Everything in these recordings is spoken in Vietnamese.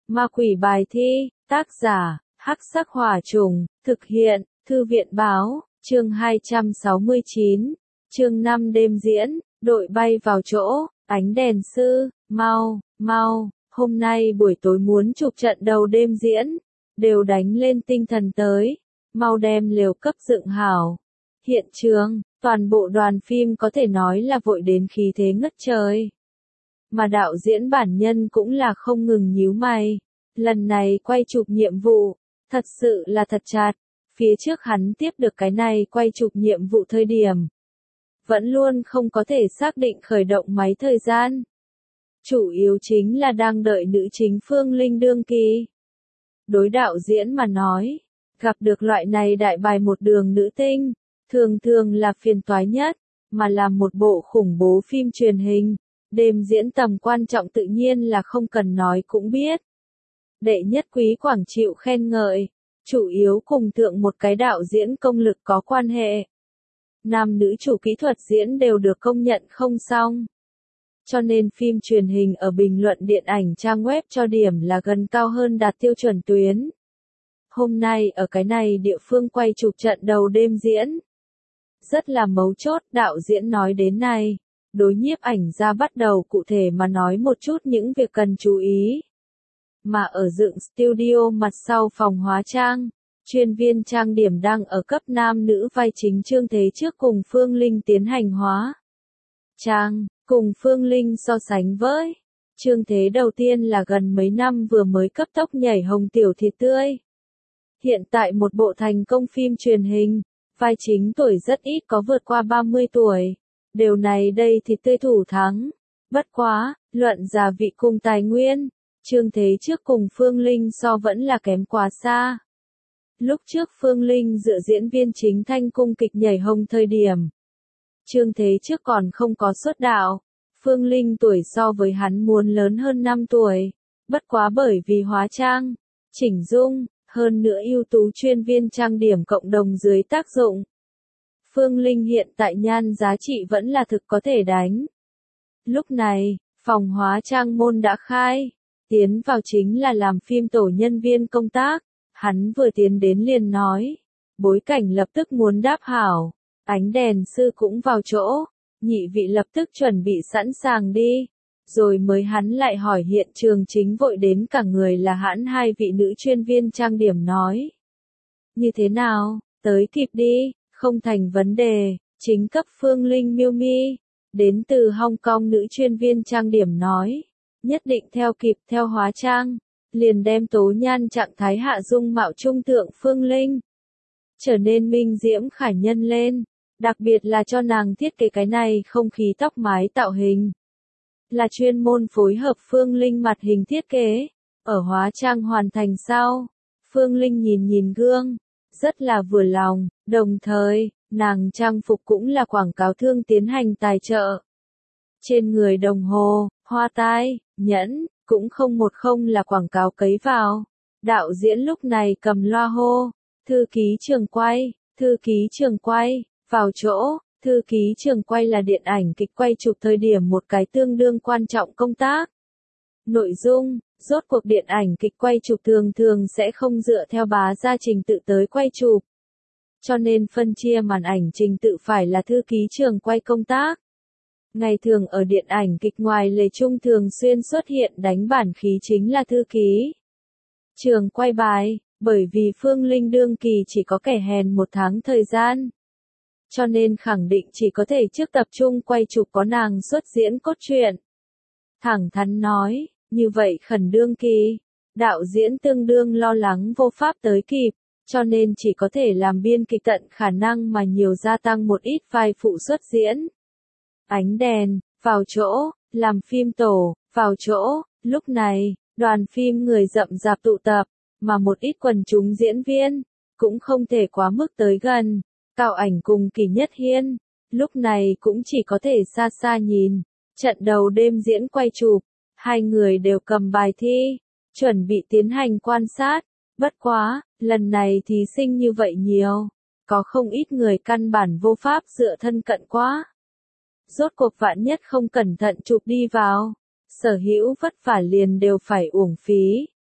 Ma quỷ bài thi, tác giả, Hắc Sắc Hỏa Trùng, thực hiện, Thư viện báo, chương 269, chương 5 đêm diễn, đội bay vào chỗ, ánh đèn sư, mau, hôm nay buổi tối muốn chụp trận đầu đêm diễn, đều đánh lên tinh thần tới, mau đem lều cấp dựng hảo. Hiện trường, toàn bộ đoàn phim có thể nói là vội đến khí thế ngất trời. Mà đạo diễn bản nhân cũng là không ngừng nhíu mày. Lần này quay chụp nhiệm vụ, thật sự là thật chặt. Phía trước hắn tiếp được cái này quay chụp nhiệm vụ thời điểm. Vẫn luôn không có thể xác định khởi động máy thời gian. Chủ yếu chính là đang đợi nữ chính Phương Linh đương kỳ. Đối đạo diễn mà nói, gặp được loại này đại bài một đường nữ tinh, thường là phiền toái nhất, mà làm một bộ khủng bố phim truyền hình. Đêm diễn tầm quan trọng tự nhiên là không cần nói cũng biết. Đệ nhất quý quảng chịu khen ngợi, chủ yếu cùng thượng một cái đạo diễn công lực có quan hệ. Nam nữ chủ kỹ thuật diễn đều được công nhận không xong. Cho nên phim truyền hình ở bình luận điện ảnh trang web cho điểm là gần cao hơn đạt tiêu chuẩn tuyến. Hôm nay ở cái này địa phương quay chụp trận đầu đêm diễn. Rất là mấu chốt, đạo diễn nói đến này. Đối nhiếp ảnh ra bắt đầu cụ thể mà nói một chút những việc cần chú ý. Mà ở dựng studio mặt sau phòng hóa trang, chuyên viên trang điểm đang ở cấp nam nữ vai chính Trương Thế trước cùng Phương Linh tiến hành hóa trang, cùng Phương Linh so sánh với. Trương Thế đầu tiên là gần mấy năm vừa mới cấp tốc nhảy hồng tiểu thịt tươi. Hiện tại một bộ thành công phim truyền hình, vai chính tuổi rất ít có vượt qua 30 tuổi. Điều này đây thì tươi thủ thắng. Bất quá, luận già vị cùng tài nguyên, Trương Thế trước cùng Phương Linh so vẫn là kém quá xa. Lúc trước Phương Linh dựa diễn viên chính thanh cung kịch nhảy hồng thời điểm. Trương Thế trước còn không có xuất đạo. Phương Linh tuổi so với hắn muốn lớn hơn 5 tuổi. Bất quá bởi vì hóa trang, chỉnh dung, hơn nữa ưu tú chuyên viên trang điểm cộng đồng dưới tác dụng. Phương Linh hiện tại nhan giá trị vẫn là thực có thể đánh. Lúc này, phòng hóa trang môn đã khai, tiến vào chính là làm phim tổ nhân viên công tác, hắn vừa tiến đến liền nói, bối cảnh lập tức muốn đáp hảo, ánh đèn sư cũng vào chỗ, nhị vị lập tức chuẩn bị sẵn sàng đi, rồi mới hắn lại hỏi hiện trường chính vội đến cả người là hãn hai vị nữ chuyên viên trang điểm nói. Như thế nào, tới kịp đi. Không thành vấn đề, chính cấp Phương Linh miêu mi, đến từ Hong Kong nữ chuyên viên trang điểm nói, nhất định theo kịp theo hóa trang, liền đem tố nhan trạng thái hạ dung mạo trung thượng Phương Linh, trở nên minh diễm khả nhân lên, đặc biệt là cho nàng thiết kế cái này không khí tóc mái tạo hình. Là chuyên môn phối hợp Phương Linh mặt hình thiết kế, ở hóa trang hoàn thành sau, Phương Linh nhìn gương. Rất là vừa lòng, đồng thời, nàng trang phục cũng là quảng cáo thương tiến hành tài trợ. Trên người đồng hồ, hoa tai, nhẫn, cũng không là quảng cáo cấy vào. Đạo diễn lúc này cầm loa hô, thư ký trường quay, vào chỗ, thư ký trường quay là điện ảnh kịch quay chụp thời điểm một cái tương đương quan trọng công tác. Nội dung, rốt cuộc điện ảnh kịch quay chụp thường sẽ không dựa theo bá gia trình tự tới quay chụp. Cho nên phân chia màn ảnh trình tự phải là thư ký trường quay công tác. Ngày thường ở điện ảnh kịch ngoài lề trung thường xuyên xuất hiện đánh bản khí chính là thư ký trường quay bài, bởi vì Phương Linh đương kỳ chỉ có kẻ hèn 1 tháng thời gian. Cho nên khẳng định chỉ có thể trước tập trung quay chụp có nàng xuất diễn cốt truyện. Thẳng thắn nói. Như vậy khẩn đương kỳ, đạo diễn tương đương lo lắng vô pháp tới kịp, cho nên chỉ có thể làm biên kịch tận khả năng mà nhiều gia tăng một ít vai phụ xuất diễn. Ánh đèn, vào chỗ, làm phim tổ, vào chỗ, lúc này, đoàn phim người rậm rạp tụ tập, mà một ít quần chúng diễn viên, cũng không thể quá mức tới gần. Cao Ảnh cùng Kỳ Nhất Hiên, lúc này cũng chỉ có thể xa xa nhìn, trận đầu đêm diễn quay chụp. Hai người đều cầm bài thi, chuẩn bị tiến hành quan sát, bất quá, lần này thí sinh như vậy nhiều, có không ít người căn bản vô pháp dựa thân cận quá. Rốt cuộc vạn nhất không cẩn thận chụp đi vào, sở hữu vất vả liền đều phải uổng phí,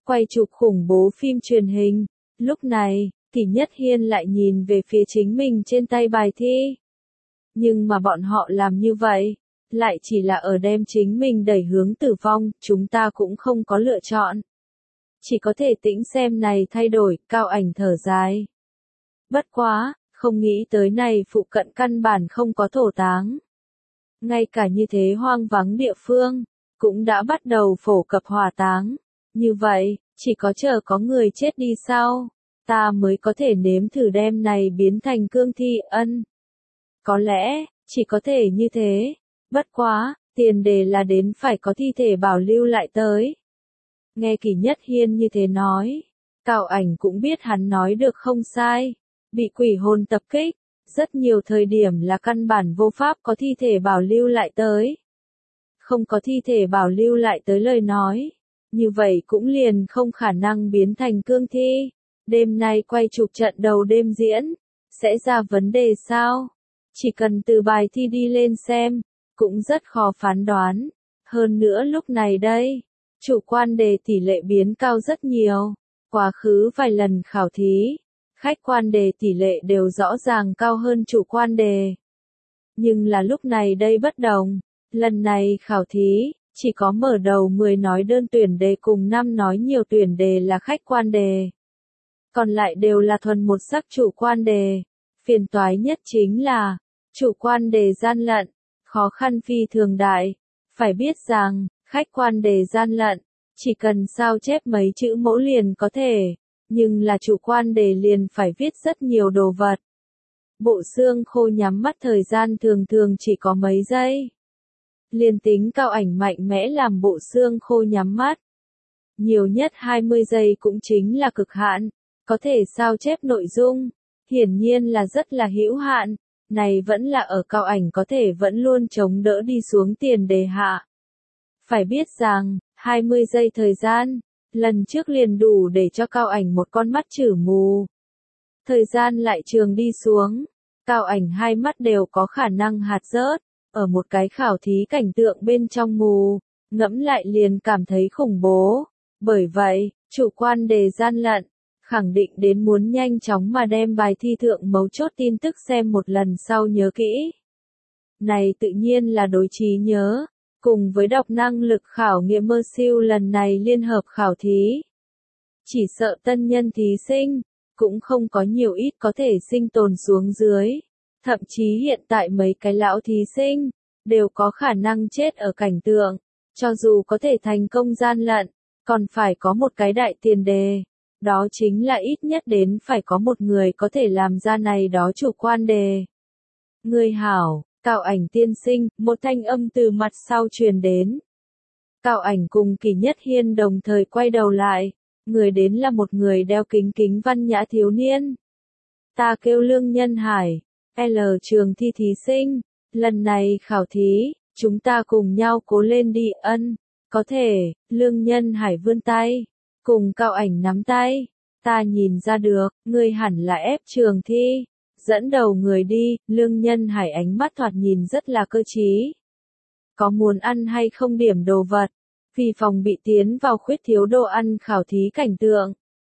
quay chụp khủng bố phim truyền hình. Lúc này, Kỷ Nhất Hiên lại nhìn về phía chính mình trên tay bài thi. Nhưng mà bọn họ làm như vậy, lại chỉ là ở đem chính mình đẩy hướng tử vong, chúng ta cũng không có lựa chọn. Chỉ có thể tĩnh xem này thay đổi, Cao Ảnh thở dài. Bất quá, không nghĩ tới này phụ cận căn bản không có thổ táng. Ngay cả như thế hoang vắng địa phương, cũng đã bắt đầu phổ cập hỏa táng. Như vậy, chỉ có chờ có người chết đi sau, ta mới có thể nếm thử đem này biến thành cương thi ân. Có lẽ, chỉ có thể như thế. Bất quá, tiền đề là đến phải có thi thể bảo lưu lại tới. Nghe Kỷ Nhất Hiên như thế nói, Cao Ảnh cũng biết hắn nói được không sai. Bị quỷ hồn tập kích, rất nhiều thời điểm là căn bản vô pháp có thi thể bảo lưu lại tới. Không có thi thể bảo lưu lại tới lời nói, như vậy cũng liền không khả năng biến thành cương thi. Đêm nay quay chụp trận đầu đêm diễn, sẽ ra vấn đề sao? Chỉ cần từ bài thi đi lên xem, cũng rất khó phán đoán. Hơn nữa lúc này đây, chủ quan đề tỷ lệ biến cao rất nhiều. Quá khứ vài lần khảo thí, khách quan đề tỷ lệ đều rõ ràng cao hơn chủ quan đề. Nhưng là lúc này đây bất đồng, lần này khảo thí, chỉ có mở đầu 10 nói đơn tuyển đề cùng 5 nói nhiều tuyển đề là khách quan đề. Còn lại đều là thuần một sắc chủ quan đề. Phiền toái nhất chính là, chủ quan đề gian lận, khó khăn phi thường đại. Phải biết rằng, khách quan đề gian lận, chỉ cần sao chép mấy chữ mẫu liền có thể. Nhưng là chủ quan đề liền phải viết rất nhiều đồ vật. Bộ xương khô nhắm mắt thời gian thường thường chỉ có mấy giây. Liền tính Cao Ảnh mạnh mẽ làm bộ xương khô nhắm mắt. Nhiều nhất 20 giây cũng chính là cực hạn, có thể sao chép nội dung, hiển nhiên là rất là hữu hạn, này vẫn là ở Cao Ảnh có thể vẫn luôn chống đỡ đi xuống tiền đề hạ. Phải biết rằng, 20 giây thời gian, lần trước liền đủ để cho Cao Ảnh một con mắt chử mù. Thời gian lại trường đi xuống, Cao Ảnh hai mắt đều có khả năng hạt rớt, ở một cái khảo thí cảnh tượng bên trong mù, ngẫm lại liền cảm thấy khủng bố. Bởi vậy, chủ quan đề gian lận, khẳng định đến muốn nhanh chóng mà đem bài thi thượng mấu chốt tin tức xem một lần sau nhớ kỹ. Này tự nhiên là đối trí nhớ, cùng với đọc năng lực khảo nghiệm mơ siêu lần này liên hợp khảo thí. Chỉ sợ tân nhân thí sinh, cũng không có nhiều ít có thể sinh tồn xuống dưới. Thậm chí hiện tại mấy cái lão thí sinh, đều có khả năng chết ở cảnh tượng. Cho dù có thể thành công gian lận, còn phải có một cái đại tiền đề. Đó chính là ít nhất đến phải có một người có thể làm ra này đó chủ quan đề. Người hảo, Cao Ảnh tiên sinh, một thanh âm từ mặt sau truyền đến. Cao Ảnh cùng Kỷ Nhất Hiên đồng thời quay đầu lại. Người đến là một người đeo kính kính văn nhã thiếu niên. Ta kêu Lương Nhân Hải, L trường thi thí sinh. Lần này khảo thí, chúng ta cùng nhau cố lên đi ân. Có thể, Lương Nhân Hải vươn tay, cùng Cao Ảnh nắm tay. Ta nhìn ra được, ngươi hẳn là ép trường thi. Dẫn đầu người đi, Lương Nhân Hải ánh mắt thoạt nhìn rất là cơ trí. Có muốn ăn hay không điểm đồ vật? Vì phòng bị tiến vào khuyết thiếu đồ ăn khảo thí cảnh tượng.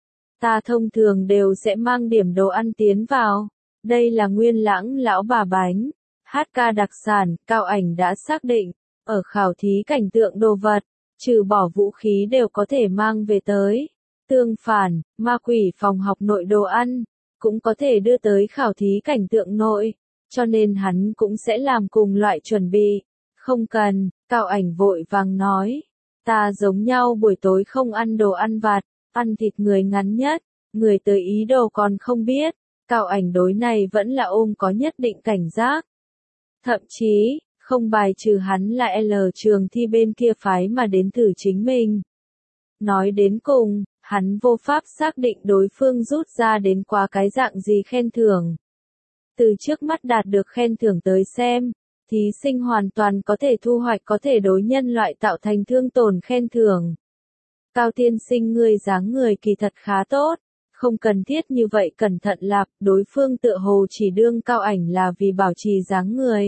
Ta thông thường đều sẽ mang điểm đồ ăn tiến vào. Đây là Nguyên Lãng lão bà bánh. HK đặc sản, Cao Ảnh đã xác định. Ở khảo thí cảnh tượng đồ vật, trừ bỏ vũ khí đều có thể mang về tới. Tương phản, ma quỷ phòng học nội đồ ăn, cũng có thể đưa tới khảo thí cảnh tượng nội. Cho nên hắn cũng sẽ làm cùng loại chuẩn bị. Không cần, Cao Ảnh vội vàng nói. Ta giống nhau buổi tối không ăn đồ ăn vặt, ăn thịt người ngắn nhất, người tới ý đồ còn không biết. Cao Ảnh đối này vẫn là ôm có nhất định cảnh giác. Thậm chí, không bài trừ hắn là L trường thi bên kia phái mà đến thử chính mình. Nói đến cùng, hắn vô pháp xác định đối phương rút ra đến quá cái dạng gì khen thưởng. Từ trước mắt đạt được khen thưởng tới xem, thí sinh hoàn toàn có thể thu hoạch có thể đối nhân loại tạo thành thương tổn khen thưởng. Cao tiên sinh ngươi dáng người kỳ thật khá tốt, không cần thiết như vậy cẩn thận lạp, đối phương tựa hồ chỉ đương Cao Ảnh là vì bảo trì dáng người.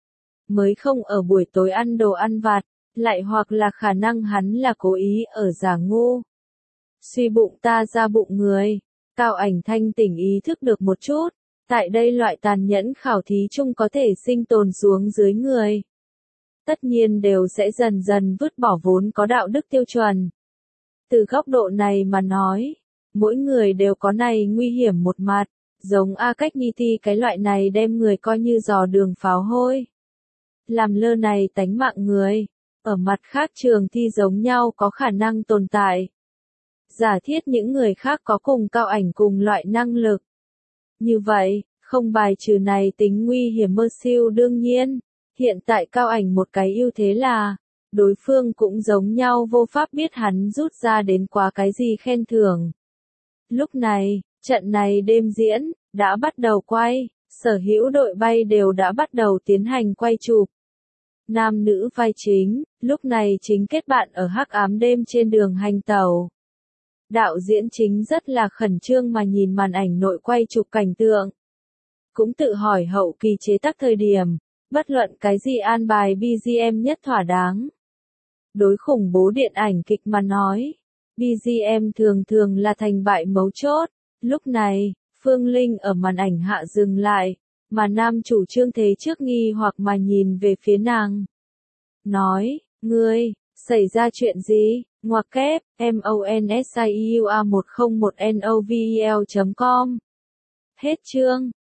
Mới không ở buổi tối ăn đồ ăn vặt, lại hoặc là khả năng hắn là cố ý ở giả ngu. Suy bụng ta ra bụng người. Cao Ảnh thanh tỉnh ý thức được một chút. Tại đây loại tàn nhẫn khảo thí chung có thể sinh tồn xuống dưới người. Tất nhiên đều sẽ dần dần vứt bỏ vốn có đạo đức tiêu chuẩn. Từ góc độ này mà nói, mỗi người đều có này nguy hiểm một mặt, giống A Cách Nhi Ti cái loại này đem người coi như dò đường pháo hôi. Làm lơ này tánh mạng người, ở mặt khác trường thi giống nhau có khả năng tồn tại. Giả thiết những người khác có cùng Cao Ảnh cùng loại năng lực. Như vậy, không bài trừ này tính nguy hiểm mơ siêu đương nhiên, hiện tại Cao Ảnh một cái ưu thế là, đối phương cũng giống nhau vô pháp biết hắn rút ra đến quá cái gì khen thưởng. Lúc này, trận này đêm diễn, đã bắt đầu quay, sở hữu đội bay đều đã bắt đầu tiến hành quay chụp. Nam nữ vai chính, lúc này chính kết bạn ở hắc ám đêm trên đường hành tàu. Đạo diễn chính rất là khẩn trương mà nhìn màn ảnh nội quay chụp cảnh tượng. Cũng tự hỏi hậu kỳ chế tác thời điểm, bất luận cái gì an bài BGM nhất thỏa đáng. Đối khủng bố điện ảnh kịch mà nói, BGM thường thường là thành bại mấu chốt. Lúc này, Phương Linh ở màn ảnh hạ dừng lại, mà nam chủ Trương Thế trước nghi hoặc mà nhìn về phía nàng. Nói, ngươi, xảy ra chuyện gì? Ngoặc kép, MONSIUA101NOVEL.com. Hết chương.